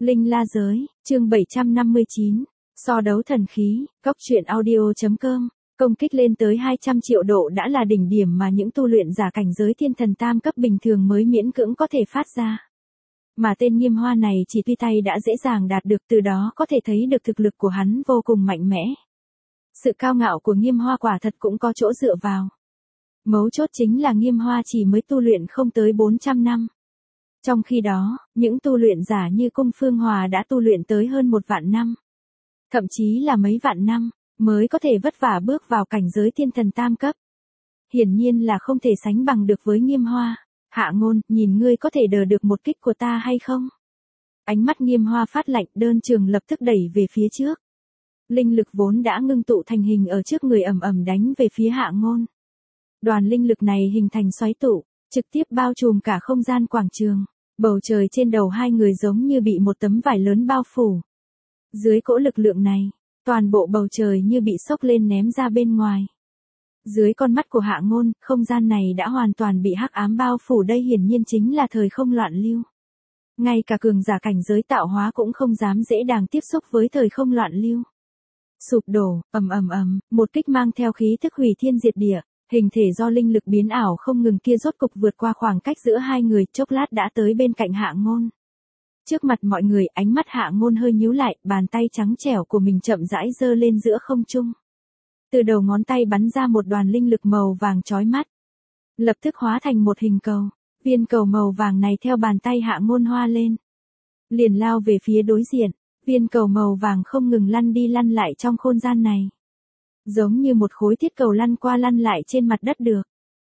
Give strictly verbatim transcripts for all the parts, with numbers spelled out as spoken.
Linh La Giới, chương bảy trăm năm mươi chín. So đấu thần khí, góc truyện audio.com. Công kích lên tới hai trăm triệu độ đã là đỉnh điểm mà những tu luyện giả cảnh giới thiên thần tam cấp bình thường mới miễn cưỡng có thể phát ra. Mà tên Nghiêm Hoa này chỉ tuy tay đã dễ dàng đạt được, từ đó có thể thấy được thực lực của hắn vô cùng mạnh mẽ. Sự cao ngạo của Nghiêm Hoa quả thật cũng có chỗ dựa vào. Mấu chốt chính là Nghiêm Hoa chỉ mới tu luyện không tới bốn trăm năm. Trong khi đó, những tu luyện giả như Cung Phương Hòa đã tu luyện tới hơn một vạn năm. Thậm chí là mấy vạn năm, mới có thể vất vả bước vào cảnh giới thiên thần tam cấp. Hiển nhiên là không thể sánh bằng được với Nghiêm Hoa. Hạ Ngôn, nhìn ngươi có thể đỡ được một kích của ta hay không? Ánh mắt Nghiêm Hoa phát lạnh, đơn trường lập tức đẩy về phía trước. Linh lực vốn đã ngưng tụ thành hình ở trước người ầm ầm đánh về phía Hạ Ngôn. Đoàn linh lực này hình thành xoáy tụ, trực tiếp bao trùm cả không gian quảng trường. Bầu trời trên đầu hai người giống như bị một tấm vải lớn bao phủ. Dưới cỗ lực lượng này, toàn bộ bầu trời như bị xốc lên ném ra bên ngoài. Dưới con mắt của Hạ Ngôn, không gian này đã hoàn toàn bị hắc ám bao phủ, đây hiển nhiên chính là thời không loạn lưu. Ngay cả cường giả cảnh giới tạo hóa cũng không dám dễ dàng tiếp xúc với thời không loạn lưu. Sụp đổ, ầm ầm ầm, một kích mang theo khí thức hủy thiên diệt địa. Hình thể do linh lực biến ảo không ngừng kia rốt cục vượt qua khoảng cách giữa hai người, chốc lát đã tới bên cạnh Hạ Ngôn. Trước mặt mọi người, ánh mắt Hạ Ngôn hơi nhíu lại, bàn tay trắng trẻo của mình chậm rãi giơ lên giữa không trung. Từ đầu ngón tay bắn ra một đoàn linh lực màu vàng chói mắt. Lập tức hóa thành một hình cầu, viên cầu màu vàng này theo bàn tay Hạ Ngôn hoa lên. Liền lao về phía đối diện, viên cầu màu vàng không ngừng lăn đi lăn lại trong không gian này. Giống như một khối thiết cầu lăn qua lăn lại trên mặt đất được.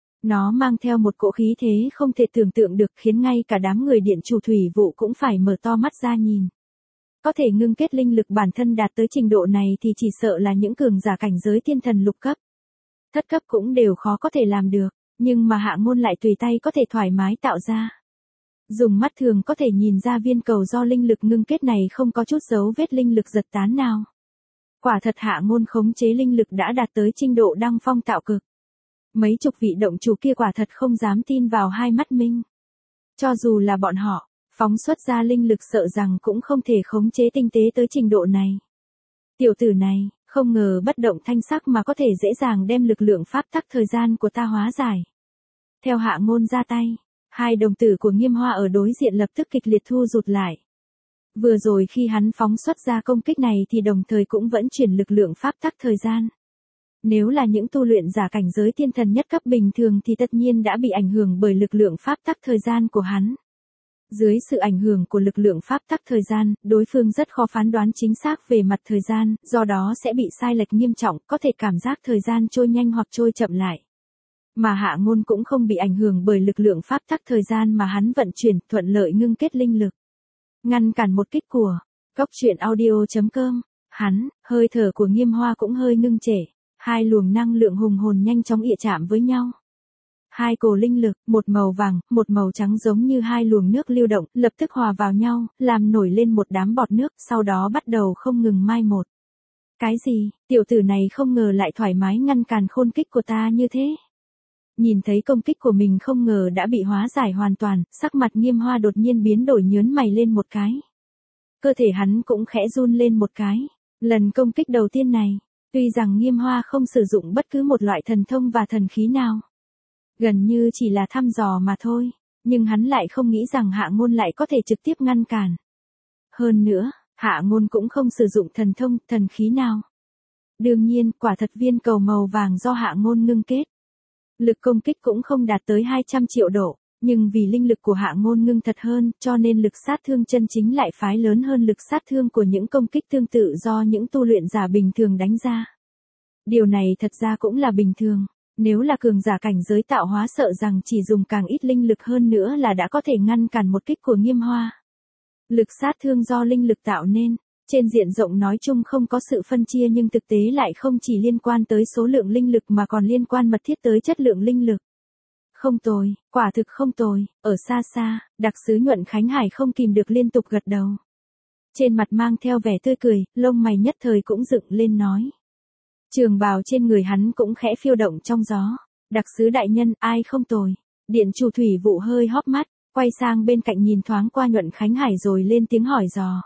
Nó mang theo một cỗ khí thế không thể tưởng tượng được, khiến ngay cả đám người điện chủ thủy vụ cũng phải mở to mắt ra nhìn. Có thể ngưng kết linh lực bản thân đạt tới trình độ này thì chỉ sợ là những cường giả cảnh giới thiên thần lục cấp. Thất cấp cũng đều khó có thể làm được, nhưng mà Hạ Ngôn lại tùy tay có thể thoải mái tạo ra. Dùng mắt thường có thể nhìn ra viên cầu do linh lực ngưng kết này không có chút dấu vết linh lực giật tán nào. Quả thật Hạ Ngôn khống chế linh lực đã đạt tới trình độ đăng phong tạo cực. Mấy chục vị động chủ kia quả thật không dám tin vào hai mắt mình. Cho dù là bọn họ, phóng xuất ra linh lực sợ rằng cũng không thể khống chế tinh tế tới trình độ này. Tiểu tử này, không ngờ bất động thanh sắc mà có thể dễ dàng đem lực lượng pháp tắc thời gian của ta hóa giải. Theo Hạ Ngôn ra tay, hai đồng tử của Nghiêm Hoa ở đối diện lập tức kịch liệt thu rụt lại. Vừa rồi khi hắn phóng xuất ra công kích này thì đồng thời cũng vẫn chuyển lực lượng pháp tắc thời gian. Nếu là những tu luyện giả cảnh giới thiên thần nhất cấp bình thường thì tất nhiên đã bị ảnh hưởng bởi lực lượng pháp tắc thời gian của hắn. Dưới sự ảnh hưởng của lực lượng pháp tắc thời gian, đối phương rất khó phán đoán chính xác về mặt thời gian, do đó sẽ bị sai lệch nghiêm trọng, có thể cảm giác thời gian trôi nhanh hoặc trôi chậm lại. Mà Hạ Ngôn cũng không bị ảnh hưởng bởi lực lượng pháp tắc thời gian mà hắn vận chuyển, thuận lợi ngưng kết linh lực. Ngăn cản một kích của góc truyện audio.com. Hắn, hơi thở của Nghiêm Hoa cũng hơi ngưng trệ. Hai luồng năng lượng hùng hồn nhanh chóng ịa chạm với nhau. Hai cổ linh lực, một màu vàng, một màu trắng giống như hai luồng nước lưu động, lập tức hòa vào nhau, làm nổi lên một đám bọt nước, sau đó bắt đầu không ngừng mai một. Cái gì, tiểu tử này không ngờ lại thoải mái ngăn cản khôn kích của ta như thế. Nhìn thấy công kích của mình không ngờ đã bị hóa giải hoàn toàn, sắc mặt Nghiêm Hoa đột nhiên biến đổi, nhớn mày lên một cái. Cơ thể hắn cũng khẽ run lên một cái. Lần công kích đầu tiên này, tuy rằng Nghiêm Hoa không sử dụng bất cứ một loại thần thông và thần khí nào, gần như chỉ là thăm dò mà thôi, nhưng hắn lại không nghĩ rằng Hạ Ngôn lại có thể trực tiếp ngăn cản. Hơn nữa, Hạ Ngôn cũng không sử dụng thần thông, thần khí nào. Đương nhiên, quả thật viên cầu màu vàng do Hạ Ngôn ngưng kết. Lực công kích cũng không đạt tới hai trăm triệu độ, nhưng vì linh lực của Hạ Ngôn ngưng thật hơn, cho nên lực sát thương chân chính lại phái lớn hơn lực sát thương của những công kích tương tự do những tu luyện giả bình thường đánh ra. Điều này thật ra cũng là bình thường, nếu là cường giả cảnh giới tạo hóa sợ rằng chỉ dùng càng ít linh lực hơn nữa là đã có thể ngăn cản một kích của Nghiêm Hoa. Lực sát thương do linh lực tạo nên, trên diện rộng nói chung không có sự phân chia nhưng thực tế lại không chỉ liên quan tới số lượng linh lực mà còn liên quan mật thiết tới chất lượng linh lực. Không tồi, quả thực không tồi, ở xa xa, đặc sứ Nhuận Khánh Hải không kìm được liên tục gật đầu. Trên mặt mang theo vẻ tươi cười, lông mày nhất thời cũng dựng lên nói. Trường bào trên người hắn cũng khẽ phiêu động trong gió. Đặc sứ đại nhân, ai không tồi. Điện chủ thủy vụ hơi hóp mắt, quay sang bên cạnh nhìn thoáng qua Nhuận Khánh Hải rồi lên tiếng hỏi dò.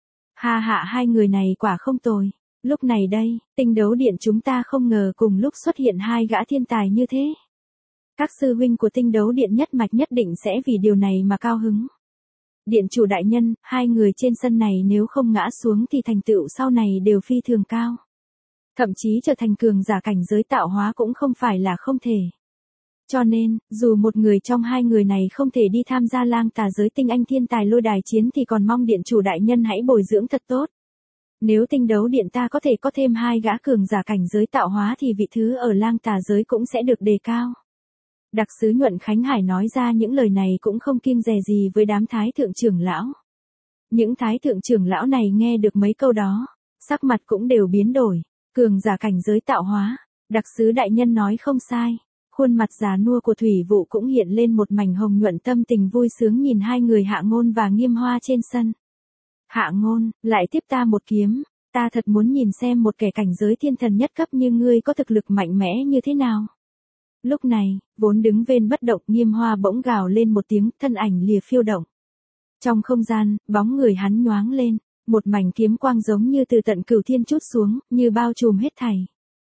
Ha hạ hai người này quả không tồi. Lúc này đây, Tinh Đấu Điện chúng ta không ngờ cùng lúc xuất hiện hai gã thiên tài như thế. Các sư huynh của Tinh Đấu Điện nhất mạch nhất định sẽ vì điều này mà cao hứng. Điện chủ đại nhân, hai người trên sân này nếu không ngã xuống thì thành tựu sau này đều phi thường cao. Thậm chí trở thành cường giả cảnh giới tạo hóa cũng không phải là không thể. Cho nên, dù một người trong hai người này không thể đi tham gia lang tà giới tinh anh thiên tài lôi đài chiến thì còn mong điện chủ đại nhân hãy bồi dưỡng thật tốt. Nếu Tinh Đấu Điện ta có thể có thêm hai gã cường giả cảnh giới tạo hóa thì vị thứ ở lang tà giới cũng sẽ được đề cao. Đặc sứ Nhuận Khánh Hải nói ra những lời này cũng không kiêng dè gì với đám thái thượng trưởng lão. Những thái thượng trưởng lão này nghe được mấy câu đó, sắc mặt cũng đều biến đổi. Cường giả cảnh giới tạo hóa, đặc sứ đại nhân nói không sai. Khuôn mặt già nua của Thủy Vụ cũng hiện lên một mảnh hồng nhuận, tâm tình vui sướng nhìn hai người Hạ Ngôn và Nghiêm Hoa trên sân. Hạ Ngôn, lại tiếp ta một kiếm, ta thật muốn nhìn xem một kẻ cảnh giới thiên thần nhất cấp như ngươi có thực lực mạnh mẽ như thế nào. Lúc này, vốn đứng bên bất động Nghiêm Hoa bỗng gào lên một tiếng, thân ảnh lìa phiêu động. Trong không gian, bóng người hắn nhoáng lên, một mảnh kiếm quang giống như từ tận cửu thiên trút xuống, như bao trùm hết thảy.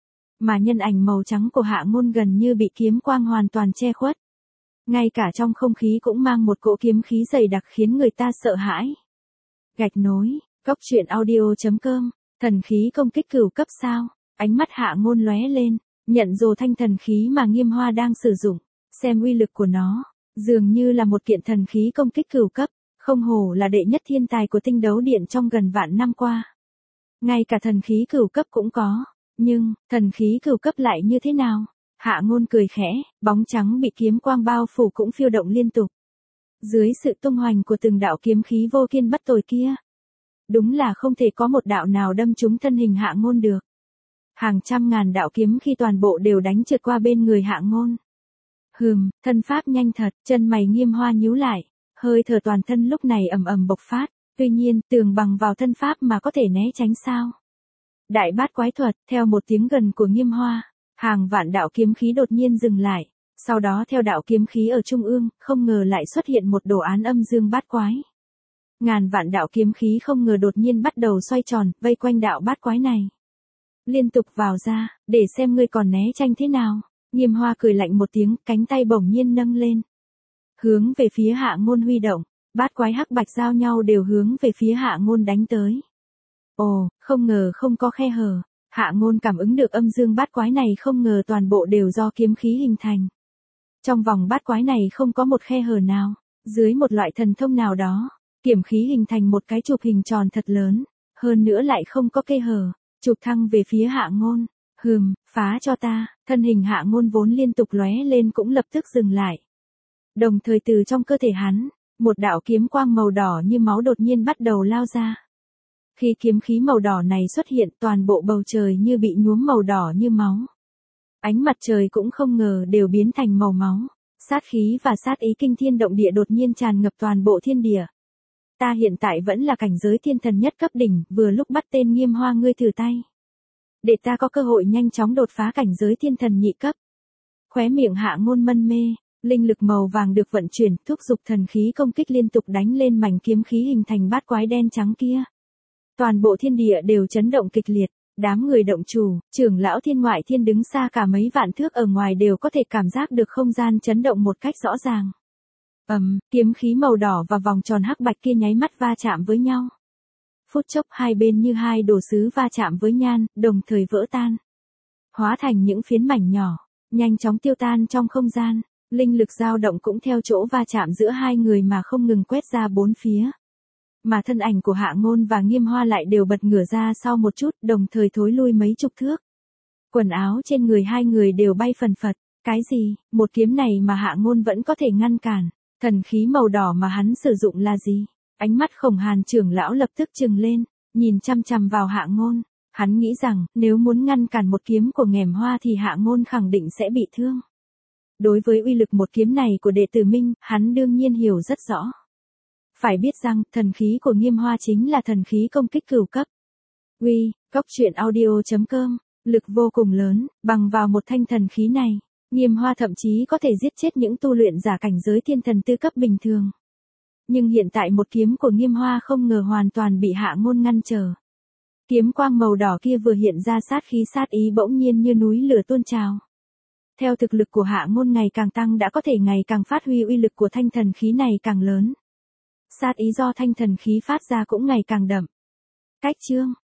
Mà nhân ảnh màu trắng của Hạ Ngôn gần như bị kiếm quang hoàn toàn che khuất. Ngay cả trong không khí cũng mang một cỗ kiếm khí dày đặc khiến người ta sợ hãi. Gạch nối, góc truyện audio chấm com, thần khí công kích cửu cấp sao? Ánh mắt Hạ Ngôn lóe lên, nhận rồ thanh thần khí mà Nghiêm Hoa đang sử dụng, xem uy lực của nó, dường như là một kiện thần khí công kích cửu cấp, không hổ là đệ nhất thiên tài của Tinh Đấu Điện trong gần vạn năm qua. Ngay cả thần khí cửu cấp cũng có, nhưng, thần khí cửu cấp lại như thế nào? Hạ Ngôn cười khẽ, bóng trắng bị kiếm quang bao phủ cũng phiêu động liên tục. Dưới sự tung hoành của từng đạo kiếm khí vô kiên bất tồi kia, đúng là không thể có một đạo nào đâm trúng thân hình Hạ Ngôn được. Hàng trăm ngàn đạo kiếm khi toàn bộ đều đánh trượt qua bên người Hạ Ngôn. Hừm, thân pháp nhanh thật, chân mày Nghiêm Hoa nhíu lại, hơi thở toàn thân lúc này ầm ầm bộc phát, tuy nhiên, tường bằng vào thân pháp mà có thể né tránh sao? Đại bát quái thuật, theo một tiếng gần của Nghiêm Hoa, hàng vạn đạo kiếm khí đột nhiên dừng lại, sau đó theo đạo kiếm khí ở trung ương, không ngờ lại xuất hiện một đồ án âm dương bát quái. Ngàn vạn đạo kiếm khí không ngờ đột nhiên bắt đầu xoay tròn, vây quanh đạo bát quái này. Liên tục vào ra, để xem ngươi còn né tranh thế nào. Nghiêm Hoa cười lạnh một tiếng, cánh tay bỗng nhiên nâng lên. Hướng về phía Hạ Ngôn huy động, bát quái hắc bạch giao nhau đều hướng về phía Hạ Ngôn đánh tới. Ồ, không ngờ không có khe hở. Hạ Ngôn cảm ứng được âm dương bát quái này không ngờ toàn bộ đều do kiếm khí hình thành. Trong vòng bát quái này không có một khe hở nào, dưới một loại thần thông nào đó, kiếm khí hình thành một cái chụp hình tròn thật lớn, hơn nữa lại không có khe hở, chụp thăng về phía Hạ Ngôn. Hừm, phá cho ta, thân hình Hạ Ngôn vốn liên tục lóe lên cũng lập tức dừng lại. Đồng thời từ trong cơ thể hắn, một đạo kiếm quang màu đỏ như máu đột nhiên bắt đầu lao ra. Khi kiếm khí màu đỏ này xuất hiện, toàn bộ bầu trời như bị nhuốm màu đỏ như máu. Ánh mặt trời cũng không ngờ đều biến thành màu máu. Sát khí và sát ý kinh thiên động địa đột nhiên tràn ngập toàn bộ thiên địa. Ta hiện tại vẫn là cảnh giới thiên thần nhất cấp đỉnh, vừa lúc bắt tên Nghiêm Hoa ngươi thử tay. Để ta có cơ hội nhanh chóng đột phá cảnh giới thiên thần nhị cấp. Khóe miệng Hạ Ngôn mân mê, linh lực màu vàng được vận chuyển, thúc giục thần khí công kích liên tục đánh lên mảnh kiếm khí hình thành bát quái đen trắng kia. Toàn bộ thiên địa đều chấn động kịch liệt, đám người động chủ, trưởng lão thiên ngoại thiên đứng xa cả mấy vạn thước ở ngoài đều có thể cảm giác được không gian chấn động một cách rõ ràng. Ầm, um, kiếm khí màu đỏ và vòng tròn hắc bạch kia nháy mắt va chạm với nhau. Phút chốc hai bên như hai đồ sứ va chạm với nhan, đồng thời vỡ tan. Hóa thành những phiến mảnh nhỏ, nhanh chóng tiêu tan trong không gian, linh lực dao động cũng theo chỗ va chạm giữa hai người mà không ngừng quét ra bốn phía. Mà thân ảnh của Hạ Ngôn và Nghiêm Hoa lại đều bật ngửa ra sau một chút, đồng thời thối lui mấy chục thước. Quần áo trên người hai người đều bay phần phật. Cái gì, một kiếm này mà Hạ Ngôn vẫn có thể ngăn cản, thần khí màu đỏ mà hắn sử dụng là gì? Ánh mắt Khổng Hàn trưởng lão lập tức trừng lên, nhìn chăm chăm vào Hạ Ngôn. Hắn nghĩ rằng, nếu muốn ngăn cản một kiếm của Nghèm Hoa thì Hạ Ngôn khẳng định sẽ bị thương. Đối với uy lực một kiếm này của đệ tử Minh, hắn đương nhiên hiểu rất rõ. Phải biết rằng, thần khí của Nghiêm Hoa chính là thần khí công kích cửu cấp. Uy, góc truyện audio chấm com, lực vô cùng lớn, bằng vào một thanh thần khí này, Nghiêm Hoa thậm chí có thể giết chết những tu luyện giả cảnh giới thiên thần tư cấp bình thường. Nhưng hiện tại một kiếm của Nghiêm Hoa không ngờ hoàn toàn bị Hạ Ngôn ngăn trở. Kiếm quang màu đỏ kia vừa hiện ra sát khí sát ý bỗng nhiên như núi lửa tuôn trào. Theo thực lực của Hạ Ngôn ngày càng tăng đã có thể ngày càng phát huy uy lực của thanh thần khí này càng lớn. Sát ý do thanh thần khí phát ra cũng ngày càng đậm. Cách chương